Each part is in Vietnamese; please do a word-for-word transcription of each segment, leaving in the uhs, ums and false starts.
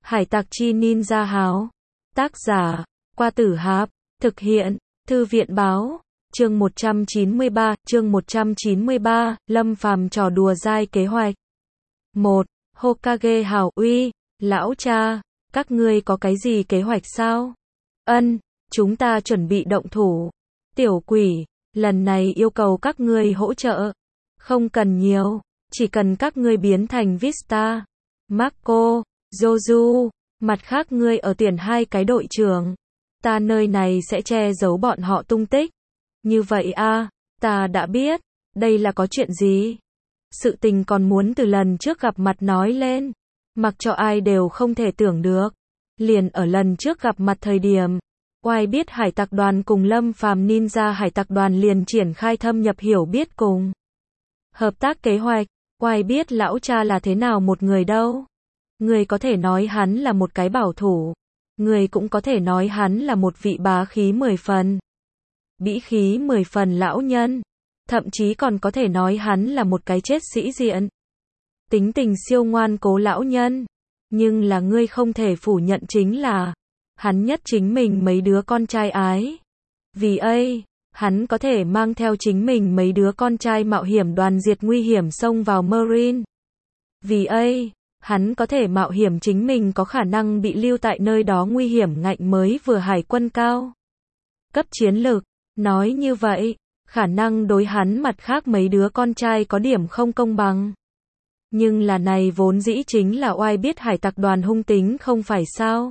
Hải tặc chi ninja háo. Tác giả, Qua Tử Háp. Thực hiện, Thư viện báo. Chương một trăm chín mươi ba, chương một trăm chín mươi ba, Lâm Phàm trò đùa dai kế hoạch. một. Hokage hảo uy, lão cha, các ngươi có cái gì kế hoạch sao? Ân, chúng ta chuẩn bị động thủ. Tiểu quỷ, lần này yêu cầu các ngươi hỗ trợ. Không cần nhiều, chỉ cần các ngươi biến thành Vista, Marco, Joju, mặt khác ngươi ở tuyển hai cái đội trưởng. Ta nơi này sẽ che giấu bọn họ tung tích. Như vậy a, ta đã biết, đây là có chuyện gì? Sự tình còn muốn từ lần trước gặp mặt nói lên, mặc cho ai đều không thể tưởng được. Liền ở lần trước gặp mặt thời điểm, oai biết hải tặc đoàn cùng Lâm Phàm ninja hải tặc đoàn liền triển khai thâm nhập hiểu biết cùng hợp tác kế hoạch. Oai biết lão cha là thế nào một người đâu. Người có thể nói hắn là một cái bảo thủ, người cũng có thể nói hắn là một vị bá khí mười phần, bĩ khí mười phần lão nhân, thậm chí còn có thể nói hắn là một cái chết sĩ diện, tính tình siêu ngoan cố lão nhân. Nhưng là ngươi không thể phủ nhận chính là, hắn nhất chính mình mấy đứa con trai ái. Vì ấy, hắn có thể mang theo chính mình mấy đứa con trai mạo hiểm đoàn diệt nguy hiểm xông vào Marine. Vì ấy, hắn có thể mạo hiểm chính mình có khả năng bị lưu tại nơi đó nguy hiểm ngạnh mới vừa hải quân cao cấp chiến lược. Nói như vậy, khả năng đối hắn mặt khác mấy đứa con trai có điểm không công bằng. Nhưng là này vốn dĩ chính là oai biết hải tặc đoàn hung tính không phải sao?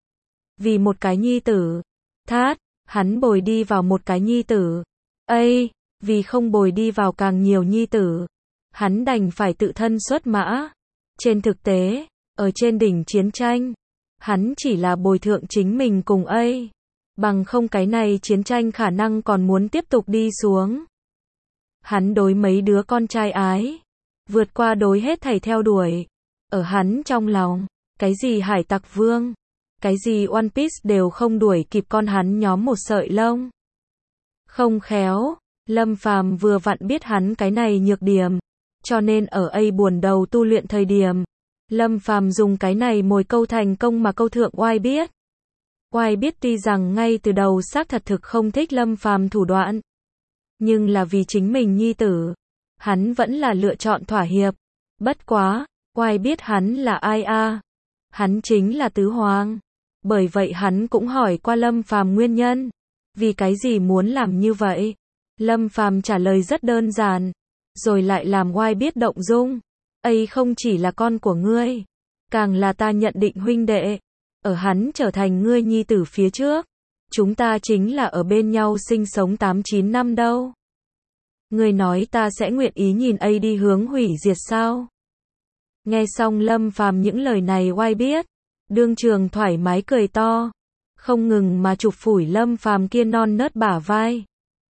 Vì một cái nhi tử, thát, hắn bồi đi vào một cái nhi tử. Ây, vì không bồi đi vào càng nhiều nhi tử, hắn đành phải tự thân xuất mã. Trên thực tế, ở trên đỉnh chiến tranh, hắn chỉ là bồi thượng chính mình cùng ấy. Bằng không cái này chiến tranh khả năng còn muốn tiếp tục đi xuống. Hắn đối mấy đứa con trai ái, vượt qua đối hết thảy theo đuổi. Ở hắn trong lòng, cái gì hải tặc vương, cái gì One Piece đều không đuổi kịp con hắn nhóm một sợi lông. Không khéo, Lâm Phàm vừa vặn biết hắn cái này nhược điểm, cho nên ở A buồn đầu tu luyện thời điểm, Lâm Phàm dùng cái này mồi câu thành công mà câu thượng oai biết. Oai biết tuy rằng ngay từ đầu xác thật thực không thích Lâm Phàm thủ đoạn, nhưng là vì chính mình nhi tử, hắn vẫn là lựa chọn thỏa hiệp. Bất quá, oai biết hắn là ai a? À? Hắn chính là Tứ Hoàng. Bởi vậy hắn cũng hỏi qua Lâm Phàm nguyên nhân, vì cái gì muốn làm như vậy. Lâm Phàm trả lời rất đơn giản, rồi lại làm oai biết động dung. Ấy không chỉ là con của ngươi, càng là ta nhận định huynh đệ. Ở hắn trở thành ngươi nhi tử phía trước, chúng ta chính là ở bên nhau sinh sống tám chín năm đâu. Ngươi nói ta sẽ nguyện ý nhìn A đi hướng hủy diệt sao? Nghe xong Lâm Phàm những lời này oai biết, đương trường thoải mái cười to, không ngừng mà chụp phủi Lâm Phàm kia non nớt bả vai.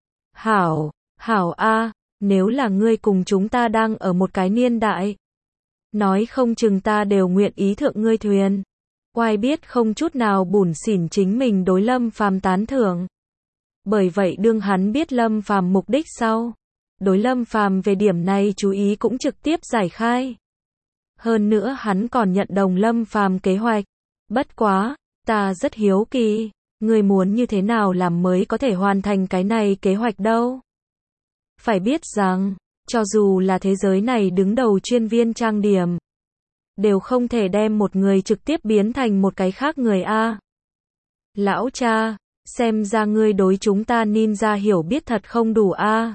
Hảo, hảo a, nếu là ngươi cùng chúng ta đang ở một cái niên đại, nói không chừng ta đều nguyện ý thượng ngươi thuyền. Oai biết không chút nào bủn xỉn chính mình đối Lâm Phàm tán thưởng. Bởi vậy đương hắn biết Lâm Phàm mục đích sau, đối Lâm Phàm về điểm này chú ý cũng trực tiếp giải khai. Hơn nữa hắn còn nhận đồng Lâm Phàm kế hoạch. Bất quá, ta rất hiếu kỳ, ngươi muốn như thế nào làm mới có thể hoàn thành cái này kế hoạch đâu? Phải biết rằng, cho dù là thế giới này đứng đầu chuyên viên trang điểm, đều không thể đem một người trực tiếp biến thành một cái khác người a. Lão cha, xem ra ngươi đối chúng ta ninja hiểu biết thật không đủ a.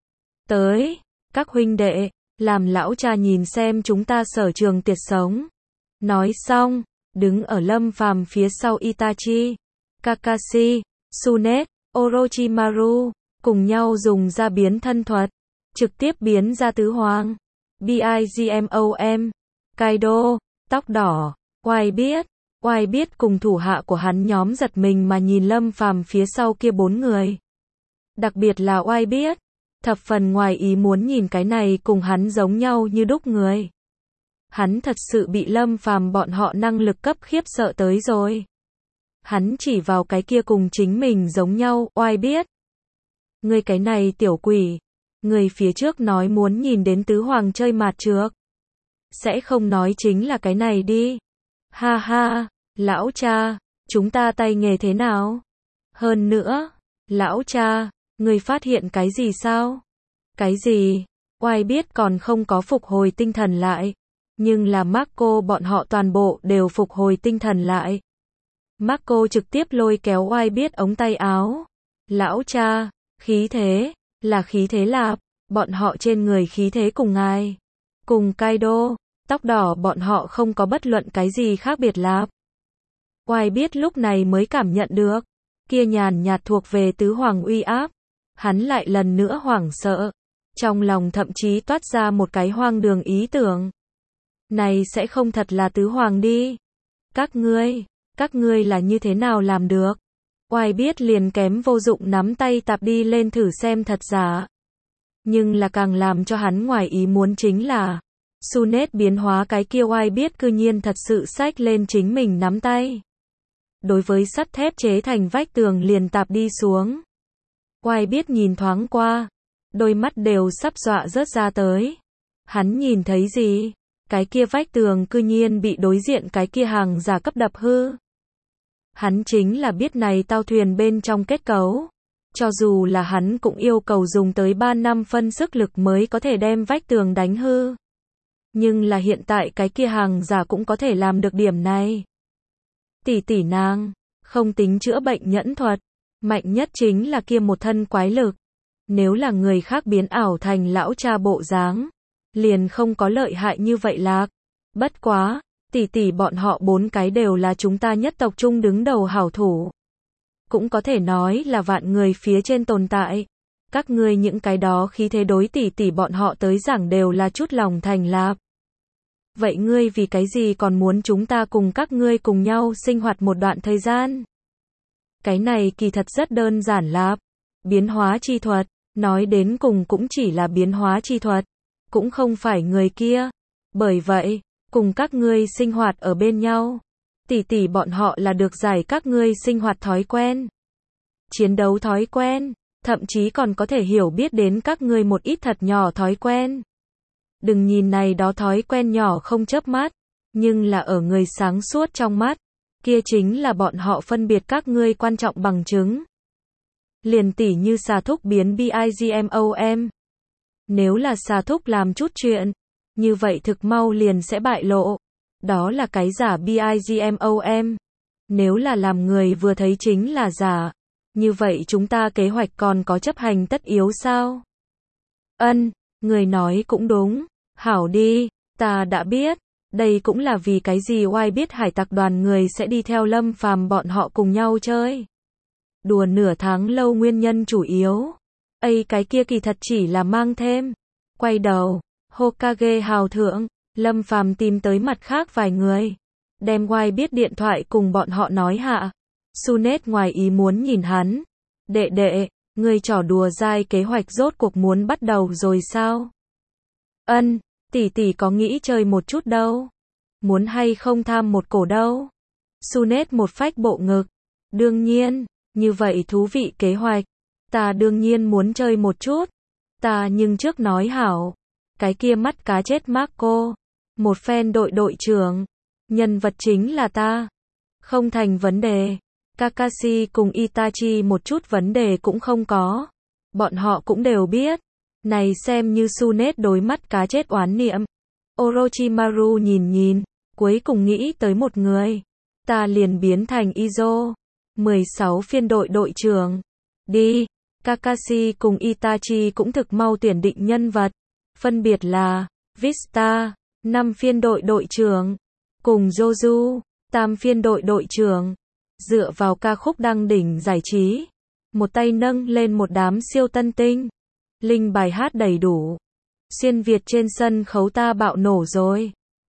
Tới, các huynh đệ, làm lão cha nhìn xem chúng ta sở trường tiệt sống. Nói xong, đứng ở Lâm Phàm phía sau Itachi, Kakashi, Tsunade, Orochimaru, cùng nhau dùng ra biến thân thuật, trực tiếp biến ra Tứ Hoàng. Bigmom, Kaido, tóc đỏ, oai biết, oai biết cùng thủ hạ của hắn nhóm giật mình mà nhìn Lâm Phàm phía sau kia bốn người. Đặc biệt là oai biết, thập phần ngoài ý muốn nhìn cái này cùng hắn giống nhau như đúc người. Hắn thật sự bị Lâm Phàm bọn họ năng lực cấp khiếp sợ tới rồi. Hắn chỉ vào cái kia cùng chính mình giống nhau, oai biết. Ngươi cái này tiểu quỷ, người phía trước nói muốn nhìn đến Tứ Hoàng chơi mạt trược. Sẽ không nói chính là cái này đi. Ha ha, lão cha, chúng ta tay nghề thế nào? Hơn nữa, lão cha, người phát hiện cái gì sao? Cái gì? Oai biết còn không có phục hồi tinh thần lại. Nhưng là Marco bọn họ toàn bộ đều phục hồi tinh thần lại. Marco trực tiếp lôi kéo Oai biết ống tay áo. Lão cha, khí thế, là khí thế lạp, bọn họ trên người khí thế cùng ngài. Cùng Kaido, tóc đỏ bọn họ không có bất luận cái gì khác biệt lạp. Oai biết lúc này mới cảm nhận được, kia nhàn nhạt thuộc về tứ hoàng uy áp. Hắn lại lần nữa hoảng sợ. Trong lòng thậm chí toát ra một cái hoang đường ý tưởng. Này sẽ không thật là tứ hoàng đi. Các ngươi, các ngươi là như thế nào làm được? Oai biết liền kém vô dụng nắm tay tạp đi lên thử xem thật giả. Nhưng là càng làm cho hắn ngoài ý muốn chính là Sunet biến hóa cái kia Oai biết cư nhiên thật sự xách lên chính mình nắm tay. Đối với sắt thép chế thành vách tường liền tạp đi xuống. Oai biết nhìn thoáng qua, đôi mắt đều sắp dọa rớt ra tới. Hắn nhìn thấy gì? Cái kia vách tường cư nhiên bị đối diện cái kia hàng giả cấp đập hư. Hắn chính là biết này tàu thuyền bên trong kết cấu. Cho dù là hắn cũng yêu cầu dùng tới ba năm phân sức lực mới có thể đem vách tường đánh hư. Nhưng là hiện tại cái kia hàng giả cũng có thể làm được điểm này. Tỷ tỷ nàng, không tính chữa bệnh nhẫn thuật, mạnh nhất chính là kia một thân quái lực. Nếu là người khác biến ảo thành lão cha bộ dáng, liền không có lợi hại như vậy lạc. Bất quá, tỷ tỷ bọn họ bốn cái đều là chúng ta nhất tộc trung đứng đầu hảo thủ. Cũng có thể nói là vạn người phía trên tồn tại. Các ngươi những cái đó khí thế đối tỷ tỷ bọn họ tới giảng đều là chút lòng thành lạp. Vậy ngươi vì cái gì còn muốn chúng ta cùng các ngươi cùng nhau sinh hoạt một đoạn thời gian? Cái này kỳ thật rất đơn giản lạp. Biến hóa chi thuật, nói đến cùng cũng chỉ là biến hóa chi thuật, cũng không phải người kia. Bởi vậy, cùng các ngươi sinh hoạt ở bên nhau, tỷ tỷ bọn họ là được giải các ngươi sinh hoạt thói quen, chiến đấu thói quen, thậm chí còn có thể hiểu biết đến các ngươi một ít thật nhỏ thói quen. Đừng nhìn này đó thói quen nhỏ không chớp mắt, nhưng là ở người sáng suốt trong mắt, kia chính là bọn họ phân biệt các ngươi quan trọng bằng chứng. Liền tỉ như xà thúc biến BIGMOM. Nếu là xà thúc làm chút chuyện, như vậy thực mau liền sẽ bại lộ. Đó là cái giả BIGMOM. Nếu là làm người vừa thấy chính là giả, như vậy chúng ta kế hoạch còn có chấp hành tất yếu sao? Ân, người nói cũng đúng. Hảo đi, ta đã biết. Đây cũng là vì cái gì Oai biết hải tặc đoàn người sẽ đi theo Lâm Phàm bọn họ cùng nhau chơi. Đùa nửa tháng lâu nguyên nhân chủ yếu. Ây cái kia kỳ thật chỉ là mang thêm. Quay đầu, Hokage hào thượng, Lâm Phàm tìm tới mặt khác vài người. Đem Oai biết điện thoại cùng bọn họ nói hạ. Sunet ngoài ý muốn nhìn hắn. Đệ đệ, ngươi trò đùa dai kế hoạch rốt cuộc muốn bắt đầu rồi sao? Ân, tỷ tỷ có nghĩ chơi một chút đâu. Muốn hay không tham một cổ đâu. Sunet một phách bộ ngực. Đương nhiên, như vậy thú vị kế hoạch. Ta đương nhiên muốn chơi một chút. Ta nhưng trước nói hảo. Cái kia mắt cá chết Marco. Một phen đội đội trưởng. Nhân vật chính là ta. Không thành vấn đề. Kakashi cùng Itachi một chút vấn đề cũng không có. Bọn họ cũng đều biết. Này xem như Sunet đối mắt cá chết oán niệm. Orochimaru nhìn nhìn. Cuối cùng nghĩ tới một người. Ta liền biến thành Izo. mười sáu phiên đội đội trưởng. Đi. Kakashi cùng Itachi cũng thực mau tuyển định nhân vật. Phân biệt là Vista, năm phiên đội đội trưởng. Cùng Joju, tam phiên đội đội trưởng. Dựa vào ca khúc đăng đỉnh giải trí. Một tay nâng lên một đám siêu tân tinh. Linh bài hát đầy đủ. Xuyên Việt trên sân khấu ta bạo nổ rồi.